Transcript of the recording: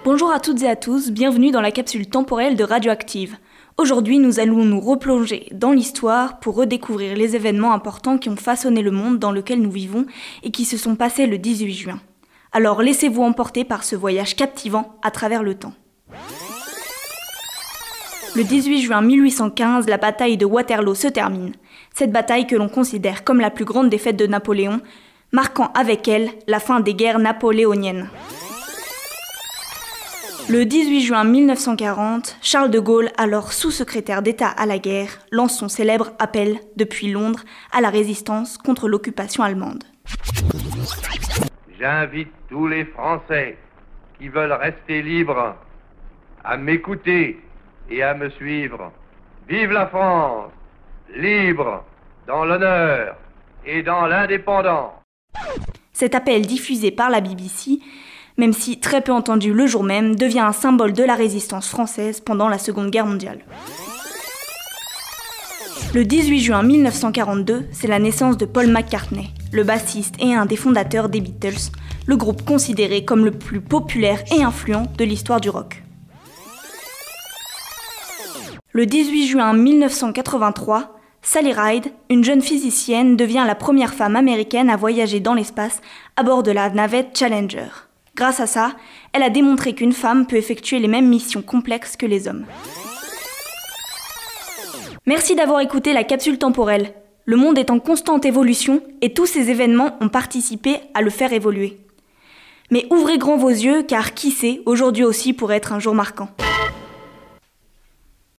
Bonjour à toutes et à tous, bienvenue dans la capsule temporelle de Radioactive. Aujourd'hui, nous allons nous replonger dans l'histoire pour redécouvrir les événements importants qui ont façonné le monde dans lequel nous vivons et qui se sont passés le 18 juin. Alors laissez-vous emporter par ce voyage captivant à travers le temps. Le 18 juin 1815, la bataille de Waterloo se termine. Cette bataille que l'on considère comme la plus grande défaite de Napoléon, marquant avec elle la fin des guerres napoléoniennes. Le 18 juin 1940, Charles de Gaulle, alors sous-secrétaire d'État à la guerre, lance son célèbre appel depuis Londres à la résistance contre l'occupation allemande. J'invite tous les Français qui veulent rester libres à m'écouter et à me suivre. Vive la France, libre dans l'honneur et dans l'indépendance. Cet appel diffusé par la BBC, même si très peu entendu le jour même, devient un symbole de la résistance française pendant la Seconde Guerre mondiale. Le 18 juin 1942, c'est la naissance de Paul McCartney, le bassiste et un des fondateurs des Beatles, le groupe considéré comme le plus populaire et influent de l'histoire du rock. Le 18 juin 1983, Sally Ride, une jeune physicienne, devient la première femme américaine à voyager dans l'espace à bord de la navette Challenger. Grâce à ça, elle a démontré qu'une femme peut effectuer les mêmes missions complexes que les hommes. Merci d'avoir écouté la capsule temporelle. Le monde est en constante évolution et tous ces événements ont participé à le faire évoluer. Mais ouvrez grand vos yeux car qui sait, aujourd'hui aussi pourrait être un jour marquant.